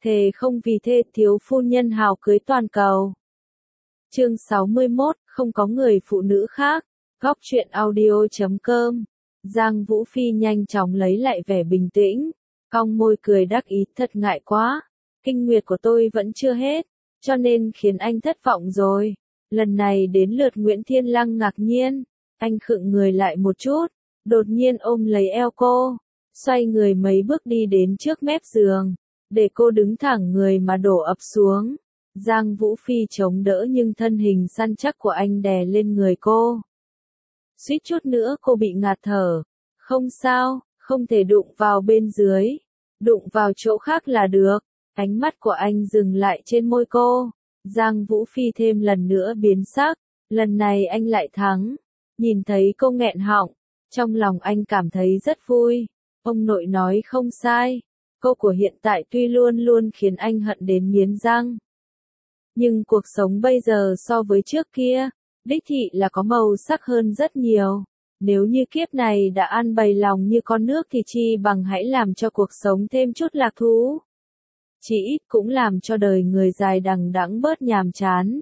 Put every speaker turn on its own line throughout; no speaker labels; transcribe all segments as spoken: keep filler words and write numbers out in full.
thề không vì thê thiếu phu nhân hào cưới toàn cầu. Chương sáu mươi mốt, không có người phụ nữ khác. Góc truyện audio chấm com. Giang Vũ Phi nhanh chóng lấy lại vẻ bình tĩnh, cong môi cười đắc ý, thật ngại quá. Kinh nguyệt của tôi vẫn chưa hết, cho nên khiến anh thất vọng rồi. Lần này đến lượt Nguyễn Thiên Lăng ngạc nhiên, anh khựng người lại một chút, đột nhiên ôm lấy eo cô, xoay người mấy bước đi đến trước mép giường, để cô đứng thẳng người mà đổ ập xuống. Giang Vũ Phi chống đỡ nhưng thân hình săn chắc của anh đè lên người cô. Suýt chút nữa cô bị ngạt thở. Không sao, không thể đụng vào bên dưới, đụng vào chỗ khác là được. Ánh mắt của anh dừng lại trên môi cô. Giang Vũ Phi thêm lần nữa biến sắc, lần này anh lại thắng. Nhìn thấy cô nghẹn họng, trong lòng anh cảm thấy rất vui. Ông nội nói không sai, cô của hiện tại tuy luôn luôn khiến anh hận đến nghiến răng. Nhưng cuộc sống bây giờ so với trước kia, đích thị là có màu sắc hơn rất nhiều. Nếu như kiếp này đã ăn bầy lòng như con nước thì chi bằng hãy làm cho cuộc sống thêm chút lạc thú. Chỉ ít cũng làm cho đời người dài đằng đẵng bớt nhàm chán.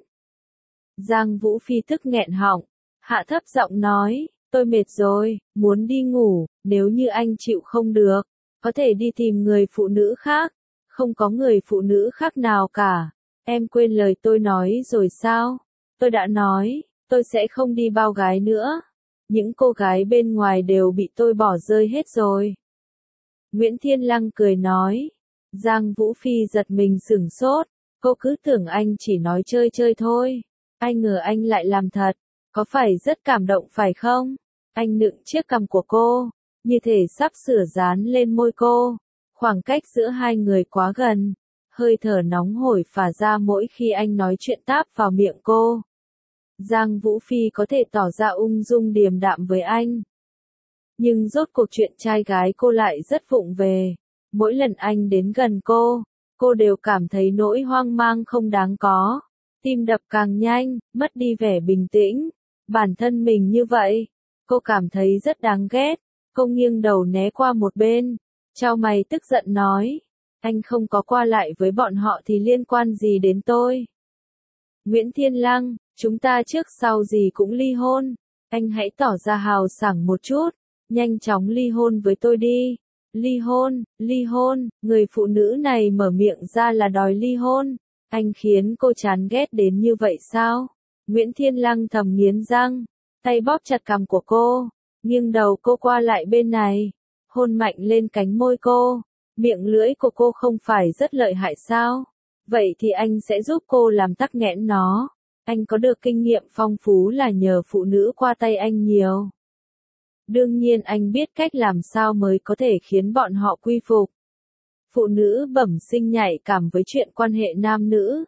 Giang Vũ Phi tức nghẹn họng, hạ thấp giọng nói, tôi mệt rồi, muốn đi ngủ, nếu như anh chịu không được, có thể đi tìm người phụ nữ khác, không có người phụ nữ khác nào cả. Em quên lời tôi nói rồi sao? Tôi đã nói, tôi sẽ không đi bao gái nữa. Những cô gái bên ngoài đều bị tôi bỏ rơi hết rồi. Nguyễn Thiên Lăng cười nói. Giang Vũ Phi giật mình sửng sốt, cô cứ tưởng anh chỉ nói chơi chơi thôi. Ai ngờ anh lại làm thật, có phải rất cảm động phải không? Anh nựng chiếc cằm của cô, như thể sắp sửa dán lên môi cô. Khoảng cách giữa hai người quá gần, hơi thở nóng hổi phả ra mỗi khi anh nói chuyện táp vào miệng cô. Giang Vũ Phi có thể tỏ ra ung dung điềm đạm với anh. Nhưng rốt cuộc chuyện trai gái cô lại rất vụng về. Mỗi lần anh đến gần cô, cô đều cảm thấy nỗi hoang mang không đáng có. Tim đập càng nhanh, mất đi vẻ bình tĩnh. Bản thân mình như vậy, cô cảm thấy rất đáng ghét. Cô nghiêng đầu né qua một bên, chau mày tức giận nói. Anh không có qua lại với bọn họ thì liên quan gì đến tôi? Nguyễn Thiên Lăng, chúng ta trước sau gì cũng ly hôn. Anh hãy tỏ ra hào sảng một chút, nhanh chóng ly hôn với tôi đi. Ly hôn, ly hôn, người phụ nữ này mở miệng ra là đòi ly hôn. Anh khiến cô chán ghét đến như vậy sao? Nguyễn Thiên Lăng thầm nghiến răng, tay bóp chặt cằm của cô, nghiêng đầu cô qua lại bên này, hôn mạnh lên cánh môi cô. Miệng lưỡi của cô không phải rất lợi hại sao? Vậy thì anh sẽ giúp cô làm tắc nghẽn nó. Anh có được kinh nghiệm phong phú là nhờ phụ nữ qua tay anh nhiều. Đương nhiên anh biết cách làm sao mới có thể khiến bọn họ quy phục. Phụ nữ bẩm sinh nhạy cảm với chuyện quan hệ nam nữ.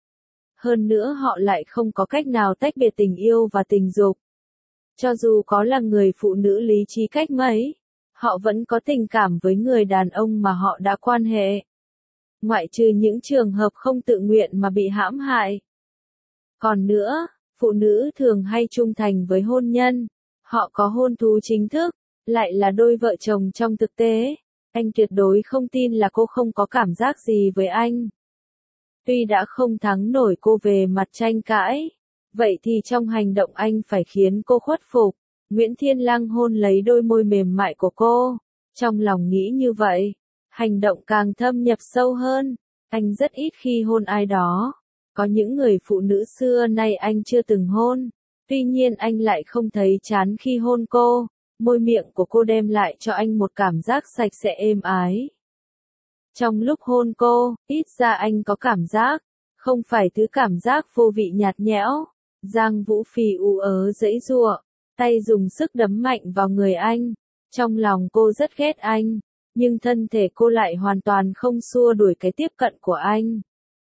Hơn nữa họ lại không có cách nào tách biệt tình yêu và tình dục. Cho dù có là người phụ nữ lý trí cách mấy, họ vẫn có tình cảm với người đàn ông mà họ đã quan hệ. Ngoại trừ những trường hợp không tự nguyện mà bị hãm hại. Còn nữa, phụ nữ thường hay trung thành với hôn nhân. Họ có hôn thú chính thức, lại là đôi vợ chồng trong thực tế. Anh tuyệt đối không tin là cô không có cảm giác gì với anh. Tuy đã không thắng nổi cô về mặt tranh cãi, vậy thì trong hành động anh phải khiến cô khuất phục. Nguyễn Thiên Lăng hôn lấy đôi môi mềm mại của cô. Trong lòng nghĩ như vậy, hành động càng thâm nhập sâu hơn. Anh rất ít khi hôn ai đó. Có những người phụ nữ xưa nay anh chưa từng hôn. Tuy nhiên anh lại không thấy chán khi hôn cô. Môi miệng của cô đem lại cho anh một cảm giác sạch sẽ êm ái. Trong lúc hôn cô, ít ra anh có cảm giác, không phải thứ cảm giác vô vị nhạt nhẽo. Giang Vũ Phi ú ớ giãy giụa, tay dùng sức đấm mạnh vào người anh. Trong lòng cô rất ghét anh, nhưng thân thể cô lại hoàn toàn không xua đuổi cái tiếp cận của anh.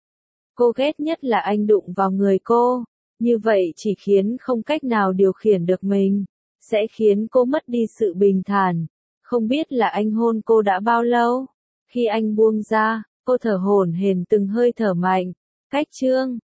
Cô ghét nhất là anh đụng vào người cô, như vậy chỉ khiến không cách nào điều khiển được mình, sẽ khiến cô mất đi sự bình thản. Không biết là anh hôn cô đã bao lâu? Khi anh buông ra, cô thở hổn hển từng hơi thở mạnh. Cách chương